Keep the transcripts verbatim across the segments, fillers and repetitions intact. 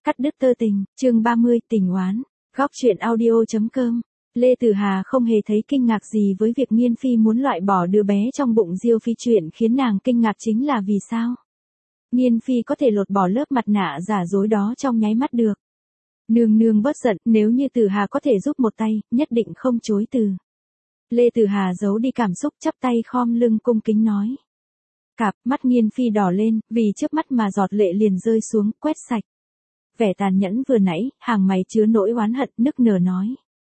Cắt đứt tơ tình, chương ba mươi, tình oán. Góc truyện audio.com. Lê Tử Hà không hề thấy kinh ngạc gì với việc Nghiên Phi muốn loại bỏ đứa bé trong bụng Diêu Phi, chuyện khiến nàng kinh ngạc chính là vì sao Nghiên Phi có thể lột bỏ lớp mặt nạ giả dối đó trong nháy mắt được. Nương nương bớt giận, nếu như Tử Hà có thể giúp một tay, nhất định không chối từ. Lê Tử Hà giấu đi cảm xúc, chắp tay khom lưng cung kính nói. Cặp mắt Nghiên Phi đỏ lên, vì trước mắt mà giọt lệ liền rơi xuống, quét sạch vẻ tàn nhẫn vừa nãy, hàng mày chứa nỗi oán hận, nức nở nói.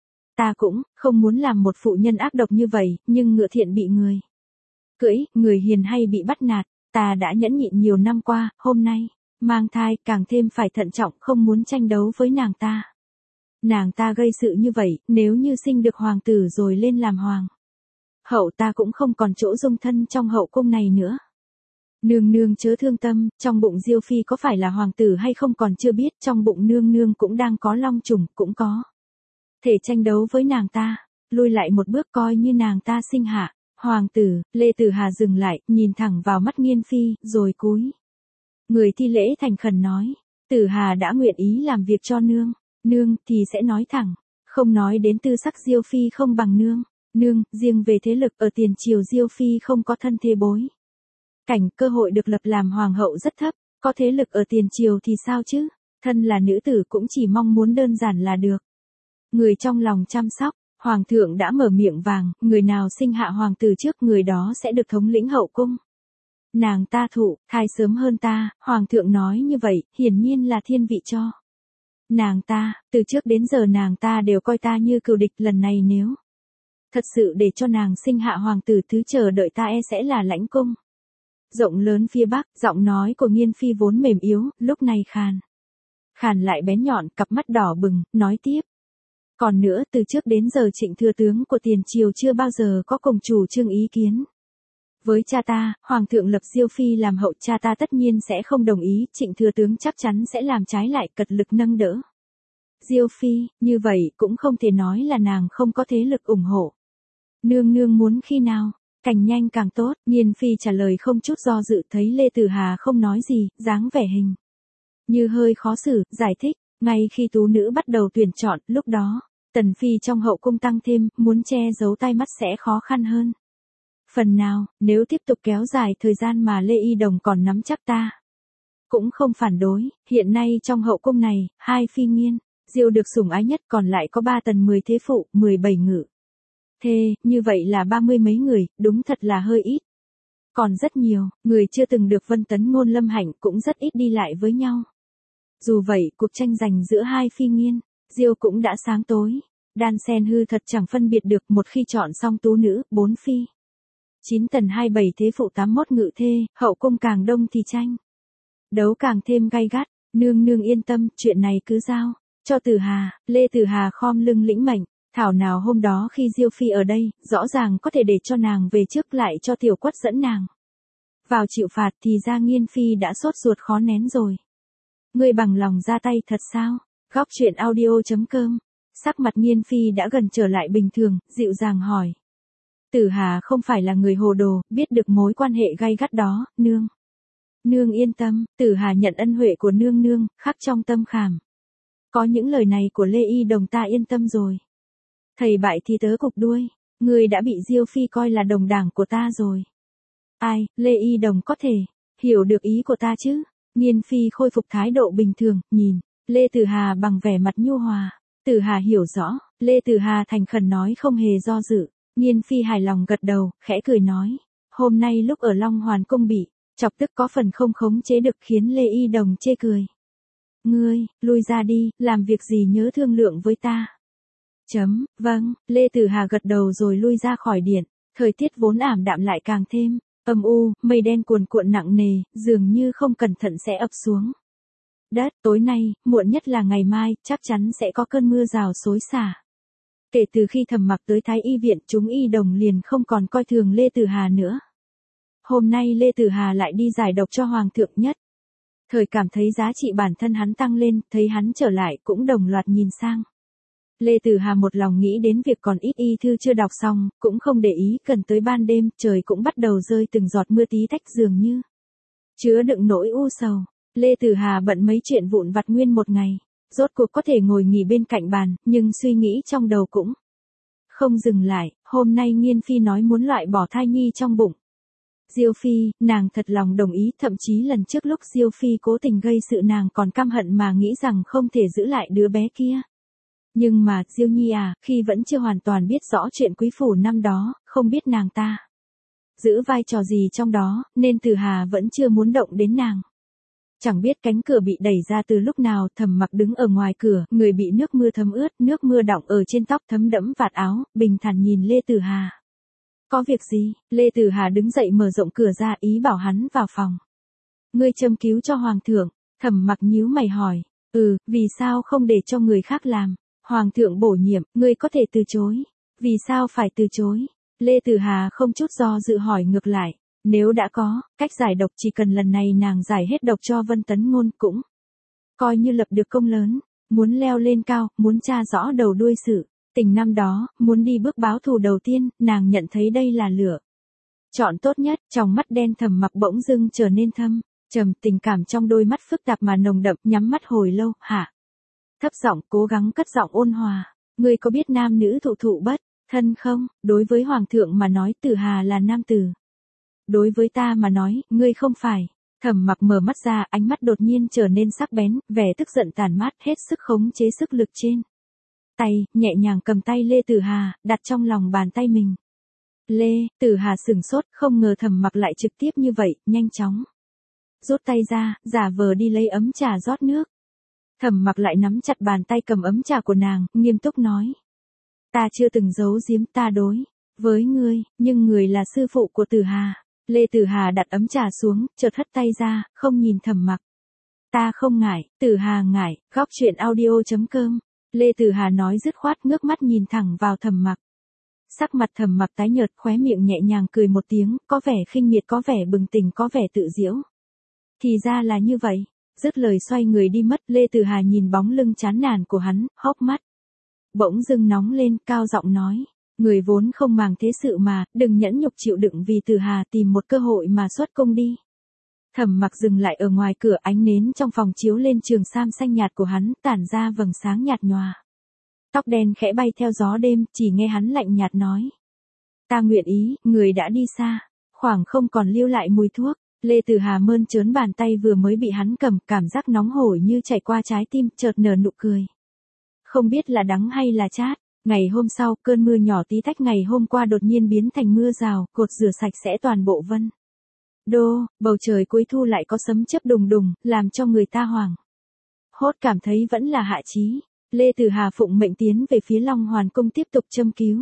Ta cũng không muốn làm một phụ nhân ác độc như vậy, nhưng ngựa thiện bị người cưỡi, người hiền hay bị bắt nạt, ta đã nhẫn nhịn nhiều năm qua, hôm nay mang thai càng thêm phải thận trọng, không muốn tranh đấu với nàng ta. Nàng ta gây sự như vậy, nếu như sinh được hoàng tử rồi lên làm hoàng hậu, ta cũng không còn chỗ dung thân trong hậu cung này nữa. Nương nương chớ thương tâm, trong bụng Diêu Phi có phải là hoàng tử hay không còn chưa biết, trong bụng nương nương cũng đang có long trùng, cũng có thể tranh đấu với nàng ta, lui lại một bước coi như nàng ta sinh hạ hoàng tử. Lê Tử Hà dừng lại, nhìn thẳng vào mắt Nghiên Phi, rồi cúi người thi lễ thành khẩn nói. Tử Hà đã nguyện ý làm việc cho nương, nương thì sẽ nói thẳng, không nói đến tư sắc Diêu Phi không bằng nương. Nương, riêng về thế lực ở tiền triều Diêu Phi không có thân thế bối cảnh, cơ hội được lập làm hoàng hậu rất thấp, có thế lực ở tiền triều thì sao chứ, thân là nữ tử cũng chỉ mong muốn đơn giản là được. Người trong lòng chăm sóc, hoàng thượng đã mở miệng vàng, người nào sinh hạ hoàng tử trước người đó sẽ được thống lĩnh hậu cung. Nàng ta thụ thai sớm hơn ta, hoàng thượng nói như vậy, hiển nhiên là thiên vị cho nàng ta, từ trước đến giờ nàng ta đều coi ta như cừu địch, lần này nếu thật sự để cho nàng sinh hạ hoàng tử, thứ chờ đợi ta e sẽ là lãnh cung rộng lớn phía bắc. Giọng nói của Nghiên Phi vốn mềm yếu, lúc này khàn khàn lại bén nhọn, cặp mắt đỏ bừng, nói tiếp. Còn nữa, từ trước đến giờ Trịnh thừa tướng của tiền triều chưa bao giờ có cùng chủ trương ý kiến với cha ta, hoàng thượng lập Diêu Phi làm hậu, cha ta tất nhiên sẽ không đồng ý, Trịnh thừa tướng chắc chắn sẽ làm trái lại, cật lực nâng đỡ Diêu Phi, như vậy cũng không thể nói là nàng không có thế lực ủng hộ. Nương nương muốn khi nào càng nhanh càng tốt. Nghiên Phi trả lời không chút do dự, thấy Lê Tử Hà không nói gì, dáng vẻ hình như hơi khó xử, giải thích. Ngay khi tú nữ bắt đầu tuyển chọn, lúc đó tần phi trong hậu cung tăng thêm, muốn che giấu tai mắt sẽ khó khăn hơn phần nào. Nếu tiếp tục kéo dài thời gian mà Lê Y Đồng còn nắm chắc, ta cũng không phản đối. Hiện nay trong hậu cung này, hai phi Nghiên Diêu được sủng ái nhất, còn lại có ba tần mười thế phụ, mười bảy ngự thê, như vậy là ba mươi mấy người, đúng thật là hơi ít. Còn rất nhiều người chưa từng được Vân Tấn Ngôn Lâm Hạnh, cũng rất ít đi lại với nhau. Dù vậy, cuộc tranh giành giữa hai phi Nghiên Diêu cũng đã sáng tối, đan xen hư thật chẳng phân biệt được. Một khi chọn xong tú nữ, bốn phi chín tần hai bảy thế phụ tám mốt ngự thê, hậu cung càng đông thì tranh đấu càng thêm gay gắt. Nương nương yên tâm, chuyện này cứ giao cho Tử Hà. Lê Tử Hà khom lưng lĩnh mệnh. Thảo nào hôm đó khi Diêu Phi ở đây, rõ ràng có thể để cho nàng về trước, lại cho Tiểu Quất dẫn nàng vào chịu phạt, thì ra Nghiên Phi đã sốt ruột khó nén rồi. Ngươi bằng lòng ra tay thật sao? Góc truyện audio.com. Sắc mặt Nghiên Phi đã gần trở lại bình thường, dịu dàng hỏi. Tử Hà không phải là người hồ đồ, biết được mối quan hệ gay gắt đó. Nương nương yên tâm, Tử Hà nhận ân huệ của nương nương, khắc trong tâm khảm. Có những lời này của Lê Y Đồng, ta yên tâm rồi. Thầy bại thì tớ cục đuôi, người đã bị Diêu Phi coi là đồng đảng của ta rồi. Ai, Lê Y Đồng có thể hiểu được ý của ta chứ? Nghiên Phi khôi phục thái độ bình thường, nhìn Lê Tử Hà bằng vẻ mặt nhu hòa. Tử Hà hiểu rõ, Lê Tử Hà thành khẩn nói không hề do dự. Nghiên Phi hài lòng gật đầu, khẽ cười nói. Hôm nay lúc ở Long Hoàn Cung bị chọc tức có phần không khống chế được, khiến Lê Y Đồng chê cười. Ngươi, lui ra đi, làm việc gì nhớ thương lượng với ta. Chấm, vâng. Lê Tử Hà gật đầu rồi lui ra khỏi điện. Thời tiết vốn ảm đạm lại càng thêm âm u, mây đen cuồn cuộn nặng nề, dường như không cẩn thận sẽ ập xuống đất. Tối nay, muộn nhất là ngày mai, chắc chắn sẽ có cơn mưa rào xối xả. Kể từ khi Thẩm Mặc tới Thái Y viện, chúng Y Đồng liền không còn coi thường Lê Tử Hà nữa. Hôm nay Lê Tử Hà lại đi giải độc cho Hoàng thượng nhất thời cảm thấy giá trị bản thân hắn tăng lên, thấy hắn trở lại cũng đồng loạt nhìn sang. Lê Tử Hà một lòng nghĩ đến việc còn ít y thư chưa đọc xong, cũng không để ý. Gần tới ban đêm, trời cũng bắt đầu rơi từng giọt mưa tí tách, dường như chứa đựng nỗi u sầu. Lê Tử Hà bận mấy chuyện vụn vặt nguyên một ngày, rốt cuộc có thể ngồi nghỉ bên cạnh bàn, nhưng suy nghĩ trong đầu cũng không dừng lại. Hôm nay Nghiên Phi nói muốn loại bỏ thai nhi trong bụng Diêu Phi, nàng thật lòng đồng ý, thậm chí lần trước lúc Diêu Phi cố tình gây sự nàng còn căm hận mà nghĩ rằng không thể giữ lại đứa bé kia. Nhưng mà, Diêu Nhi à, khi vẫn chưa hoàn toàn biết rõ chuyện quý phủ năm đó, không biết nàng ta giữ vai trò gì trong đó, nên Tử Hà vẫn chưa muốn động đến nàng. Chẳng biết cánh cửa bị đẩy ra từ lúc nào, Thẩm Mặc đứng ở ngoài cửa, người bị nước mưa thấm ướt, nước mưa đọng ở trên tóc thấm đẫm vạt áo, bình thản nhìn Lê Tử Hà. Có việc gì? Lê Tử Hà đứng dậy mở rộng cửa ra, ý bảo hắn vào phòng. Ngươi châm cứu cho Hoàng thượng. Thẩm Mặc nhíu mày hỏi. Ừ, vì sao không để cho người khác làm? Hoàng thượng bổ nhiệm, ngươi có thể từ chối. Vì sao phải từ chối? Lê Tử Hà không chút do dự hỏi ngược lại. Nếu đã có cách giải độc, chỉ cần lần này nàng giải hết độc cho Vân Tấn Ngôn cũng coi như lập được công lớn. Muốn leo lên cao, muốn tra rõ đầu đuôi sự tình năm đó, muốn đi bước báo thù đầu tiên, nàng nhận thấy đây là lựa chọn tốt nhất. Trong mắt đen Thẩm Mặc bỗng dưng trở nên thâm trầm, tình cảm trong đôi mắt phức tạp mà nồng đậm, nhắm mắt hồi lâu. Hả? Thấp giọng, cố gắng cất giọng ôn hòa. Ngươi có biết nam nữ thụ thụ bất thân không? Đối với Hoàng thượng mà nói, Tử Hà là nam tử. Đối với ta mà nói, ngươi không phải. Thẩm Mặc mở mắt ra, ánh mắt đột nhiên trở nên sắc bén, vẻ tức giận tàn mát, hết sức khống chế sức lực trên tay, nhẹ nhàng cầm tay Lê Tử Hà, đặt trong lòng bàn tay mình. Lê Tử Hà sửng sốt, không ngờ Thẩm Mặc lại trực tiếp như vậy, nhanh chóng rút tay ra, giả vờ đi lấy ấm trà rót nước. Thẩm Mặc lại nắm chặt bàn tay cầm ấm trà của nàng, nghiêm túc nói. Ta chưa từng giấu giếm, ta đối với ngươi, nhưng người là sư phụ của Tử Hà. Lê Tử Hà đặt ấm trà xuống, chợt hất tay ra, không nhìn Thẩm Mặc. Ta không ngại, Tử Hà ngại. Góc truyện audio chấm com. Lê Tử Hà nói dứt khoát, ngước mắt nhìn thẳng vào Thẩm Mặc. Sắc mặt Thẩm Mặc tái nhợt, khóe miệng nhẹ nhàng cười một tiếng, có vẻ khinh miệt, có vẻ bừng tỉnh, có vẻ tự giễu. Thì ra là như vậy. Dứt lời xoay người đi mất. Lê Tử Hà nhìn bóng lưng chán nản của hắn, hốc mắt bỗng dưng nóng lên, cao giọng nói. Người vốn không màng thế sự mà, đừng nhẫn nhục chịu đựng vì Tử Hà, tìm một cơ hội mà xuất công đi. Thẩm Mặc dừng lại ở ngoài cửa, ánh nến trong phòng chiếu lên trường sam xanh nhạt của hắn, tản ra vầng sáng nhạt nhòa. Tóc đen khẽ bay theo gió đêm, chỉ nghe hắn lạnh nhạt nói. Ta nguyện ý. Người đã đi xa, khoảng không còn lưu lại mùi thuốc. Lê Tử Hà mơn trớn bàn tay vừa mới bị hắn cầm, cảm giác nóng hổi như chảy qua trái tim, chợt nở nụ cười. Không biết là đắng hay là chát. Ngày hôm sau, cơn mưa nhỏ tí tách ngày hôm qua đột nhiên biến thành mưa rào, cột rửa sạch sẽ toàn bộ Vân Đô. Bầu trời cuối thu lại có sấm chớp đùng đùng, làm cho người ta hoảng hốt, cảm thấy vẫn là hạ chí. Lê Tử Hà phụng mệnh tiến về phía Long Hoàn Cung tiếp tục châm cứu.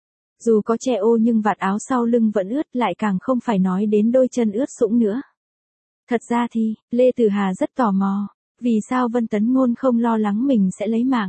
Dù có che ô nhưng vạt áo sau lưng vẫn ướt, lại càng không phải nói đến đôi chân ướt sũng nữa. Thật ra thì, Lê Tử Hà rất tò mò, vì sao Vân Tấn Ngôn không lo lắng mình sẽ lấy mạng.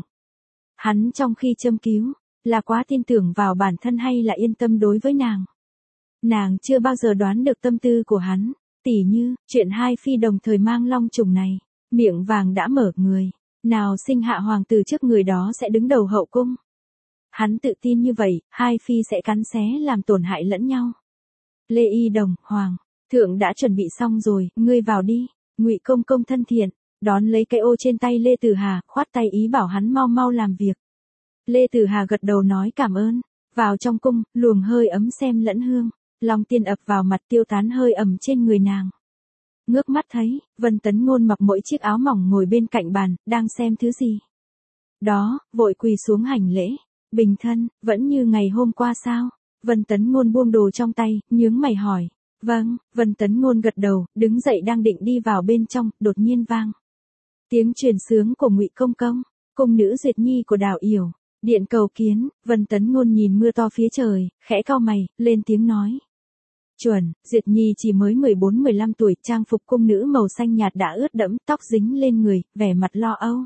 Hắn trong khi châm cứu, là quá tin tưởng vào bản thân hay là yên tâm đối với nàng. Nàng chưa bao giờ đoán được tâm tư của hắn, tỉ như, chuyện hai phi đồng thời mang long trùng này, miệng vàng đã mở, người nào sinh hạ hoàng tử trước người đó sẽ đứng đầu hậu cung. Hắn tự tin như vậy, hai phi sẽ cắn xé làm tổn hại lẫn nhau. Lê Y Đồng, Hoàng thượng đã chuẩn bị xong rồi, ngươi vào đi. Ngụy Công Công thân thiện đón lấy cái ô trên tay Lê Tử Hà, khoát tay ý bảo hắn mau mau làm việc. Lê Tử Hà gật đầu nói cảm ơn. Vào trong cung, luồng hơi ấm xem lẫn hương Long Tiên ập vào mặt, tiêu tán hơi ẩm trên người nàng. Ngước mắt thấy, Vân Tấn Ngôn mặc mỗi chiếc áo mỏng ngồi bên cạnh bàn, đang xem thứ gì đó, vội quỳ xuống hành lễ. Bình thân, vẫn như ngày hôm qua sao? Vân Tấn Ngôn buông đồ trong tay, nhướng mày hỏi. Vâng. Vân Tấn Ngôn gật đầu, đứng dậy đang định đi vào bên trong, đột nhiên vang tiếng truyền sướng của Ngụy Công Công. Cung nữ Duyệt Nhi của Đào Yểu điện cầu kiến. Vân Tấn Ngôn nhìn mưa to phía trời, khẽ cau mày, lên tiếng nói. Chuẩn. Duyệt Nhi chỉ mới mười bốn mười lăm tuổi, trang phục cung nữ màu xanh nhạt đã ướt đẫm, tóc dính lên người, vẻ mặt lo âu.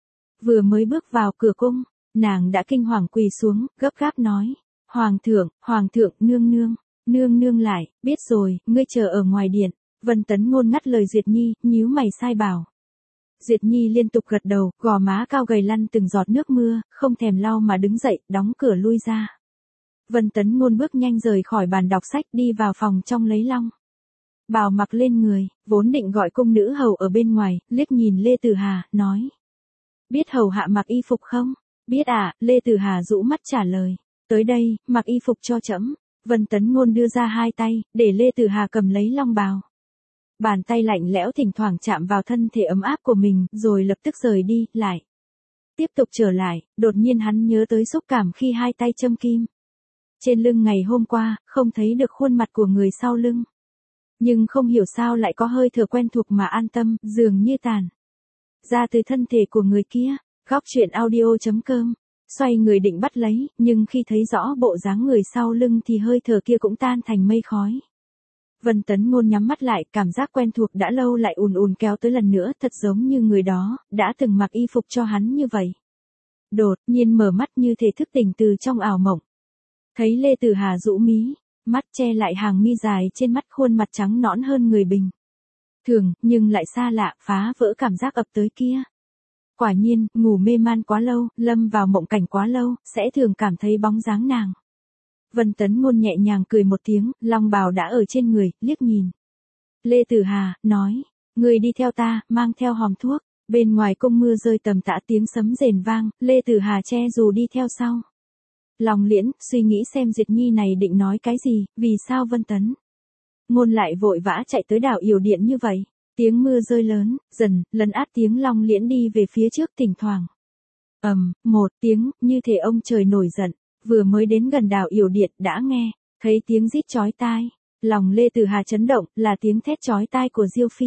Vừa mới bước vào cửa cung, nàng đã kinh hoàng quỳ xuống, gấp gáp nói. Hoàng thượng, Hoàng thượng, nương nương, nương nương lại, biết rồi, ngươi chờ ở ngoài điện. Vân Tấn Ngôn ngắt lời Duyệt Nhi, nhíu mày sai bảo. Duyệt Nhi liên tục gật đầu, gò má cao gầy lăn từng giọt nước mưa, không thèm lau mà đứng dậy, đóng cửa lui ra. Vân Tấn Ngôn bước nhanh rời khỏi bàn đọc sách, đi vào phòng trong lấy long bào mặc lên người, vốn định gọi cung nữ hầu ở bên ngoài, liếc nhìn Lê Tử Hà, nói. Biết hầu hạ mặc y phục không? Biết ạ, à, Lê Tử Hà rũ mắt trả lời. Tới đây, mặc y phục cho trẫm. Vân Tấn Ngôn đưa ra hai tay, để Lê Tử Hà cầm lấy long bào. Bàn tay lạnh lẽo thỉnh thoảng chạm vào thân thể ấm áp của mình, rồi lập tức rời đi, lại. Tiếp tục trở lại, đột nhiên hắn nhớ tới xúc cảm khi hai tay châm kim. Trên lưng ngày hôm qua, không thấy được khuôn mặt của người sau lưng. Nhưng không hiểu sao lại có hơi thở quen thuộc mà an tâm, dường như tàn ra từ thân thể của người kia. Góc truyện audio chấm com. Xoay người định bắt lấy, nhưng khi thấy rõ bộ dáng người sau lưng thì hơi thở kia cũng tan thành mây khói. Vân Tấn Ngôn nhắm mắt lại, cảm giác quen thuộc đã lâu lại ùn ùn kéo tới lần nữa, thật giống như người đó đã từng mặc y phục cho hắn như vậy. Đột nhiên mở mắt như thể thức tỉnh từ trong ảo mộng. Thấy Lê Tử Hà rũ mí, mắt che lại hàng mi dài trên mắt, khuôn mặt trắng nõn hơn người bình thường, nhưng lại xa lạ, phá vỡ cảm giác ập tới kia. Quả nhiên, ngủ mê man quá lâu, lâm vào mộng cảnh quá lâu, sẽ thường cảm thấy bóng dáng nàng. Vân Tấn Ngôn nhẹ nhàng cười một tiếng, long bào đã ở trên người, liếc nhìn Lê Tử Hà, nói, người đi theo ta, mang theo hòm thuốc. Bên ngoài cung mưa rơi tầm tã, tiếng sấm rền vang, Lê Tử Hà che dù đi theo sau. Lòng liễn, suy nghĩ xem Duyệt Nhi này định nói cái gì, vì sao Vân Tấn Ngôn lại vội vã chạy tới đảo Yểu Điện như vậy. Tiếng mưa rơi lớn, dần, lấn át tiếng Long Liễn đi về phía trước, thỉnh thoảng. ầm, um, một tiếng, như thể ông trời nổi giận, vừa mới đến gần đảo Yểu Điện đã nghe, thấy tiếng rít chói tai. Lòng Lê Tử Hà chấn động, là tiếng thét chói tai của Diêu Phi.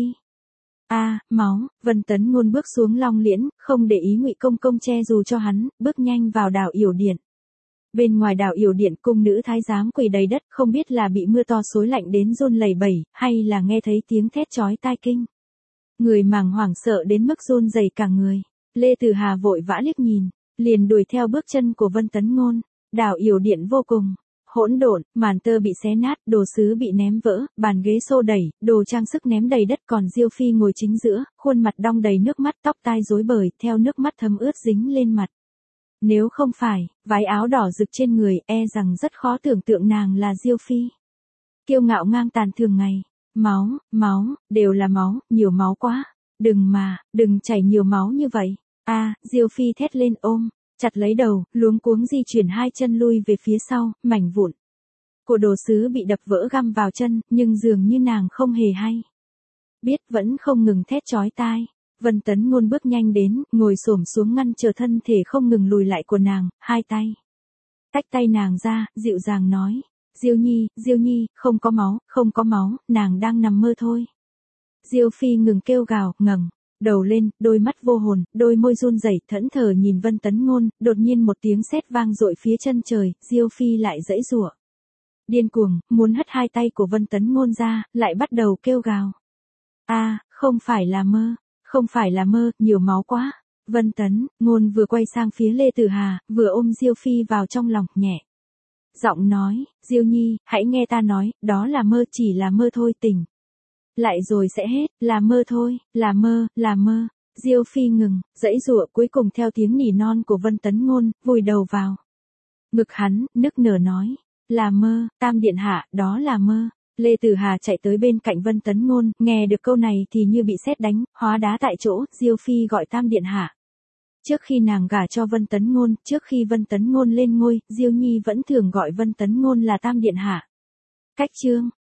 A, à, máu, Vân Tấn Ngôn bước xuống Long Liễn, không để ý Ngụy Công Công che dù cho hắn, bước nhanh vào đảo Yểu Điện. Bên ngoài đảo Yểu Điện, cung nữ thái giám quỳ đầy đất, không biết là bị mưa to xối lạnh đến run lẩy bẩy, hay là nghe thấy tiếng thét chói tai kinh. Người màng hoảng sợ đến mức run rẩy cả người. Lê Tử Hà vội vã liếc nhìn, liền đuổi theo bước chân của Vân Tấn Ngôn. Đảo Yểu Điện vô cùng hỗn độn, màn tơ bị xé nát, đồ sứ bị ném vỡ, bàn ghế xô đẩy, đồ trang sức ném đầy đất, còn Diêu Phi ngồi chính giữa, khuôn mặt đong đầy nước mắt, tóc tai rối bời, theo nước mắt thấm ướt dính lên mặt. Nếu không phải, váy áo đỏ rực trên người, e rằng rất khó tưởng tượng nàng là Diêu Phi. Kiêu ngạo ngang tàn thường ngày. Máu, máu, đều là máu, nhiều máu quá. Đừng mà, đừng chảy nhiều máu như vậy. A, à, Diêu Phi thét lên ôm, chặt lấy đầu, luống cuống di chuyển hai chân lui về phía sau, mảnh vụn của đồ sứ bị đập vỡ găm vào chân, nhưng dường như nàng không hề hay biết, vẫn không ngừng thét chói tai. Vân Tấn Ngôn bước nhanh đến, ngồi xổm xuống ngăn trở thân thể không ngừng lùi lại của nàng, hai tay tách tay nàng ra, dịu dàng nói, Diêu Nhi, Diêu Nhi, không có máu, không có máu, nàng đang nằm mơ thôi. Diêu Phi ngừng kêu gào, ngẩng đầu lên, đôi mắt vô hồn, đôi môi run rẩy, thẫn thờ nhìn Vân Tấn Ngôn, đột nhiên một tiếng sét vang dội phía chân trời, Diêu Phi lại giãy giụa điên cuồng, muốn hất hai tay của Vân Tấn Ngôn ra, lại bắt đầu kêu gào. A, à, không phải là mơ, không phải là mơ, nhiều máu quá. Vân Tấn Ngôn vừa quay sang phía Lê Tử Hà, vừa ôm Diêu Phi vào trong lòng, nhẹ giọng nói, Diêu Nhi, hãy nghe ta nói, đó là mơ, chỉ là mơ thôi, tỉnh lại rồi sẽ hết, là mơ thôi, là mơ, là mơ. Diêu Phi ngừng, giãy giụa, cuối cùng theo tiếng nỉ non của Vân Tấn Ngôn, vùi đầu vào ngực hắn, nức nở nói, là mơ, Tam điện hạ, đó là mơ. Lê Tử Hà chạy tới bên cạnh Vân Tấn Ngôn, nghe được câu này thì như bị sét đánh, hóa đá tại chỗ. Diêu Phi gọi Tam điện hạ. Trước khi nàng gả cho Vân Tấn Ngôn, trước khi Vân Tấn Ngôn lên ngôi, Diêu Nhi vẫn thường gọi Vân Tấn Ngôn là Tam điện hạ. Cách chương